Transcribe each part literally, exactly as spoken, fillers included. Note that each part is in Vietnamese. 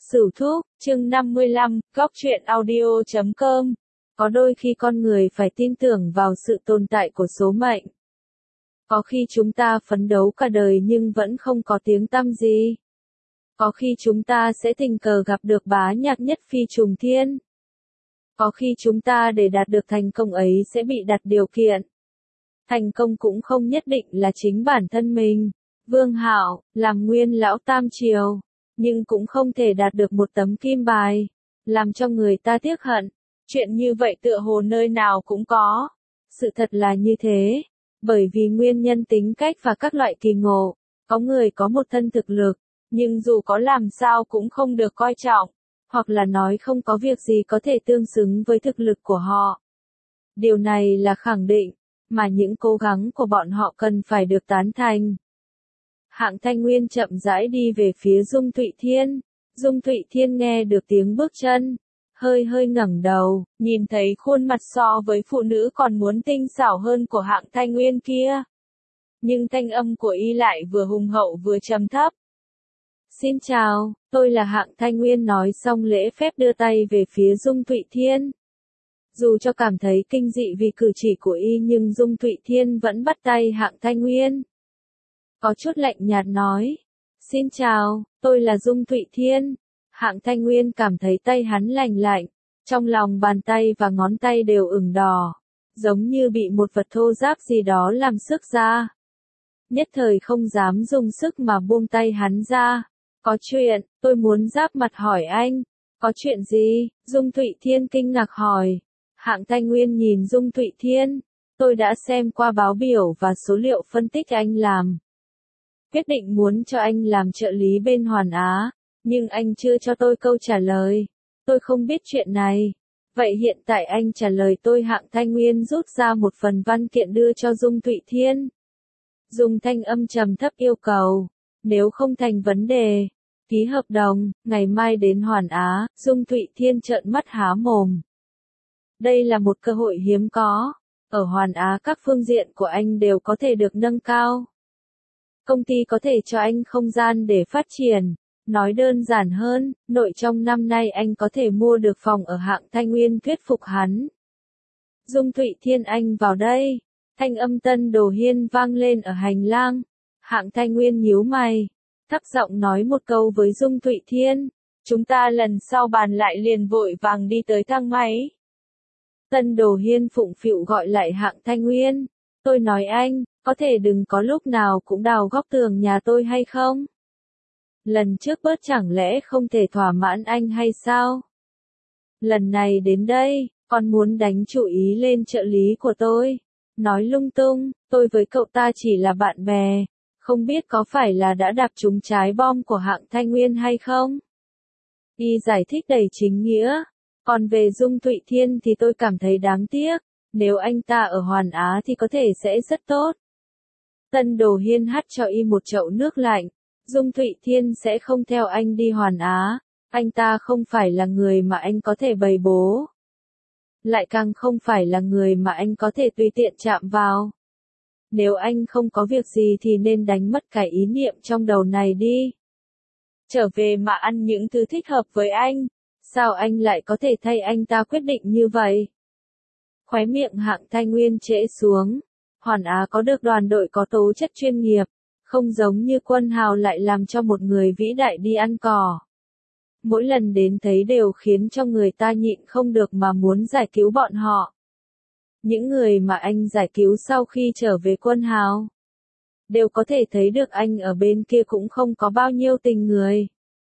Sửu Thúc, chương năm mươi lăm, góc truyện audio chấm com. Có đôi khi con người phải tin tưởng vào sự tồn tại của số mệnh. Có khi chúng ta phấn đấu cả đời nhưng vẫn không có tiếng tăm gì. Có khi chúng ta sẽ tình cờ gặp được bá nhạc nhất phi trùng thiên. Có khi chúng ta để đạt được thành công ấy sẽ bị đặt điều kiện. Thành công cũng không nhất định là chính bản thân mình. Vương Hạo, làm nguyên lão tam triều, nhưng cũng không thể đạt được một tấm kim bài, làm cho người ta tiếc hận. Chuyện như vậy tựa hồ nơi nào cũng có. Sự thật là như thế, bởi vì nguyên nhân tính cách và các loại kỳ ngộ, có người có một thân thực lực, nhưng dù có làm sao cũng không được coi trọng, hoặc là nói không có việc gì có thể tương xứng với thực lực của họ. Điều này là khẳng định, mà những cố gắng của bọn họ cần phải được tán thành. Hạng Thanh Nguyên chậm rãi đi về phía Dung Thụy Thiên. Dung Thụy Thiên nghe được tiếng bước chân, hơi hơi ngẩng đầu, nhìn thấy khuôn mặt so với phụ nữ còn muốn tinh xảo hơn của Hạng Thanh Nguyên kia. Nhưng thanh âm của y lại vừa hùng hậu vừa trầm thấp. Xin chào, tôi là Hạng Thanh Nguyên, nói xong lễ phép đưa tay về phía Dung Thụy Thiên. Dù cho cảm thấy kinh dị vì cử chỉ của y nhưng Dung Thụy Thiên vẫn bắt tay Hạng Thanh Nguyên. Có chút lạnh nhạt nói, xin chào, tôi là Dung Thụy Thiên. Hạng Thanh Nguyên cảm thấy tay hắn lành lạnh, trong lòng bàn tay và ngón tay đều ửng đỏ, giống như bị một vật thô ráp gì đó làm sức ra. Nhất thời không dám dùng sức mà buông tay hắn ra. Có chuyện, tôi muốn giáp mặt hỏi anh. Có chuyện gì? Dung Thụy Thiên kinh ngạc hỏi. Hạng Thanh Nguyên nhìn Dung Thụy Thiên, tôi đã xem qua báo biểu và số liệu phân tích anh làm. Quyết định muốn cho anh làm trợ lý bên Hoàn Á, nhưng anh chưa cho tôi câu trả lời. Tôi không biết chuyện này. Vậy hiện tại anh trả lời tôi. Hạng Thanh Nguyên rút ra một phần văn kiện đưa cho Dung Thụy Thiên. Dùng thanh âm trầm thấp yêu cầu, nếu không thành vấn đề, ký hợp đồng, ngày mai đến Hoàn Á. Dung Thụy Thiên trợn mắt há mồm. Đây là một cơ hội hiếm có. Ở Hoàn Á các phương diện của anh đều có thể được nâng cao. Công ty có thể cho anh không gian để phát triển. Nói đơn giản hơn, nội trong năm nay anh có thể mua được phòng ở. Hạng Thanh Nguyên thuyết phục hắn. Dung Thụy Thiên, anh vào đây. Thanh âm Tân Đồ Hiên vang lên ở hành lang. Hạng Thanh Nguyên nhíu mày, thấp giọng nói một câu với Dung Thụy Thiên. Chúng ta lần sau bàn lại, liền vội vàng đi tới thang máy. Tân Đồ Hiên phụng phịu gọi lại Hạng Thanh Nguyên. Tôi nói anh, có thể đừng có lúc nào cũng đào góc tường nhà tôi hay không? Lần trước bớt chẳng lẽ không thể thỏa mãn anh hay sao? Lần này đến đây, còn muốn đánh chủ ý lên trợ lý của tôi. Nói lung tung, tôi với cậu ta chỉ là bạn bè, không biết có phải là đã đạp trúng trái bom của Hạng Thanh Nguyên hay không? Y giải thích đầy chính nghĩa. Còn về Dung Thụy Thiên thì tôi cảm thấy đáng tiếc, nếu anh ta ở Hoàn Á thì có thể sẽ rất tốt. Tân Đồ Hiên hắt cho y một chậu nước lạnh. Dung Thụy Thiên sẽ không theo anh đi Hoàn Á, anh ta không phải là người mà anh có thể bày bố. Lại càng không phải là người mà anh có thể tùy tiện chạm vào. Nếu anh không có việc gì thì nên đánh mất cái ý niệm trong đầu này đi. Trở về mà ăn những thứ thích hợp với anh. Sao anh lại có thể thay anh ta quyết định như vậy? Khóe miệng Hạng Thanh Nguyên trễ xuống. Hoàn Á có được đoàn đội có tố chất chuyên nghiệp, không giống như Quân Hào lại làm cho một người vĩ đại đi ăn cỏ. Mỗi lần đến thấy đều khiến cho người ta nhịn không được mà muốn giải cứu bọn họ. Những người mà anh giải cứu sau khi trở về Quân Hào, đều có thể thấy được anh ở bên kia cũng không có bao nhiêu tình người.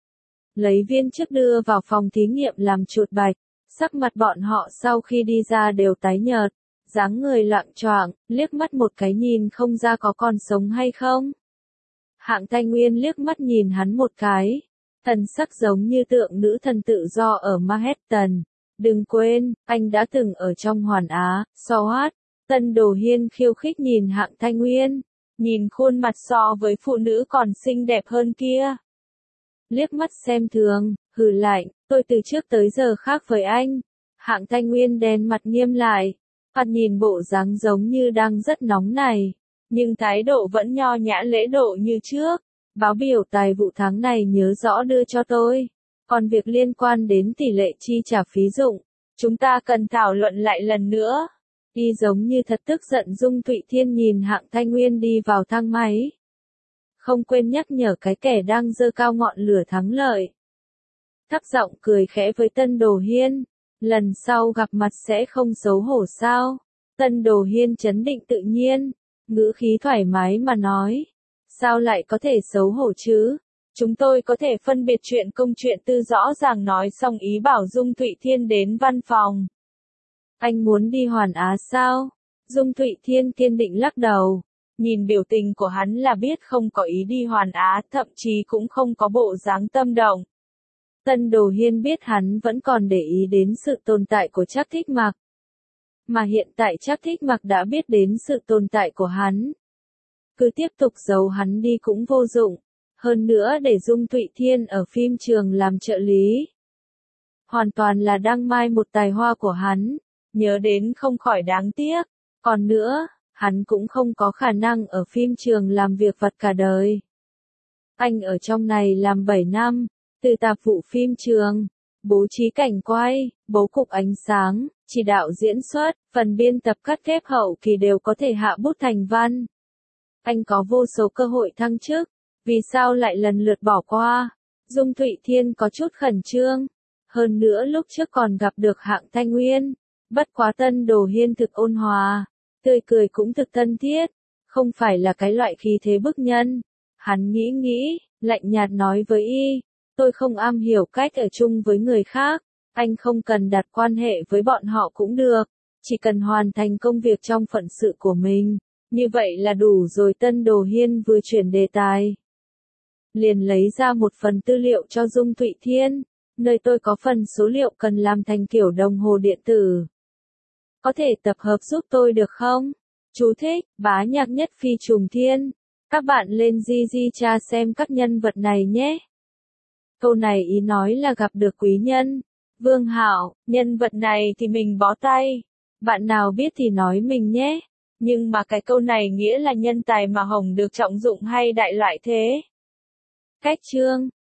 Lấy viên chức đưa vào phòng thí nghiệm làm chuột bạch, sắc mặt bọn họ sau khi đi ra đều tái nhợt, dáng người loạng choạng, liếc mắt một cái nhìn không ra có còn sống hay không. Hạng Thanh Nguyên liếc mắt nhìn hắn một cái, thần sắc giống như tượng nữ thần tự do ở Manhattan. Đừng quên, anh đã từng ở trong Hoàn Á. So what? Tân Đồ Hiên khiêu khích nhìn Hạng Thanh Nguyên, nhìn khuôn mặt so với phụ nữ còn xinh đẹp hơn kia. Liếc mắt xem thường, hừ lạnh, tôi từ trước tới giờ khác với anh. Hạng Thanh Nguyên đen mặt nghiêm lại, mặt nhìn bộ dáng giống như đang rất nóng này, nhưng thái độ vẫn nho nhã lễ độ như trước. Báo biểu tài vụ tháng này nhớ rõ đưa cho tôi. Còn việc liên quan đến tỷ lệ chi trả phí dụng, chúng ta cần thảo luận lại lần nữa. Y giống như thật tức giận Dung Thụy Thiên nhìn Hạng Thanh Nguyên đi vào thang máy. Không quên nhắc nhở cái kẻ đang giơ cao ngọn lửa thắng lợi. Thấp giọng cười khẽ với Tân Đồ Hiên. Lần sau gặp mặt sẽ không xấu hổ sao? Tân Đồ Hiên trấn định tự nhiên, ngữ khí thoải mái mà nói. Sao lại có thể xấu hổ chứ? Chúng tôi có thể phân biệt chuyện công chuyện tư rõ ràng nói xong ý bảo Dung Thụy Thiên đến văn phòng. Anh muốn đi Hoàn Á sao? Dung Thụy Thiên kiên định lắc đầu. Nhìn biểu tình của hắn là biết không có ý đi Hoàn Á, thậm chí cũng không có bộ dáng tâm động. Tân Đồ Hiên biết hắn vẫn còn để ý đến sự tồn tại của Trác Thích Mặc. Mà hiện tại Trác Thích Mặc đã biết đến sự tồn tại của hắn. Cứ tiếp tục giấu hắn đi cũng vô dụng. Hơn nữa để Dung Thụy Thiên ở phim trường làm trợ lý. Hoàn toàn là đăng mai một tài hoa của hắn. Nhớ đến không khỏi đáng tiếc. Còn nữa, hắn cũng không có khả năng ở phim trường làm việc vặt cả đời. Anh ở trong này làm bảy năm, từ tạp vụ phim trường, bố trí cảnh quay, bố cục ánh sáng, chỉ đạo diễn xuất, phần biên tập cắt ghép hậu kỳ đều có thể hạ bút thành văn. Anh có vô số cơ hội thăng chức, vì sao lại lần lượt bỏ qua? Dung Thụy Thiên có chút khẩn trương. Hơn nữa lúc trước còn gặp được Hạng Thanh Nguyên. Bất quá Tân Đồ Hiên thực ôn hòa, tươi cười cũng thực thân thiết, không phải là cái loại khí thế bức nhân. Hắn nghĩ nghĩ, lạnh nhạt nói với y, tôi không am hiểu cách ở chung với người khác, anh không cần đặt quan hệ với bọn họ cũng được, chỉ cần hoàn thành công việc trong phận sự của mình, như vậy là đủ rồi. Tân Đồ Hiên vừa chuyển đề tài, liền lấy ra một phần tư liệu cho Dung Thụy Thiên, nơi tôi có phần số liệu cần làm thành kiểu đồng hồ điện tử. Có thể tập hợp giúp tôi được không? Chú thích, bá nhạc nhất phi trùng thiên. Các bạn lên Gigi tra xem các nhân vật này nhé. Câu này ý nói là gặp được quý nhân. Vương Hạo, nhân vật này thì mình bó tay. Bạn nào biết thì nói mình nhé. Nhưng mà cái câu này nghĩa là nhân tài mà hồng được trọng dụng hay đại loại thế? Cách chương